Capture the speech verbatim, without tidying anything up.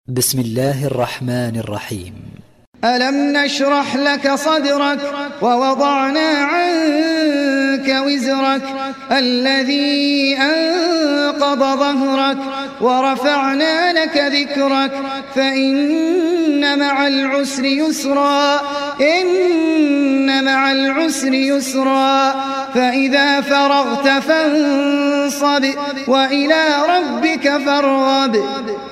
بسم الله الرحمن الرحيم. ألم نشرح لك صدرك ووضعنا عنك وزرك الذي أنقض ظهرك ورفعنا لك ذكرك فإن مع العسر يسرا إن مع العسر يسرا فإذا فرغت فانصب وإلى ربك فارغب.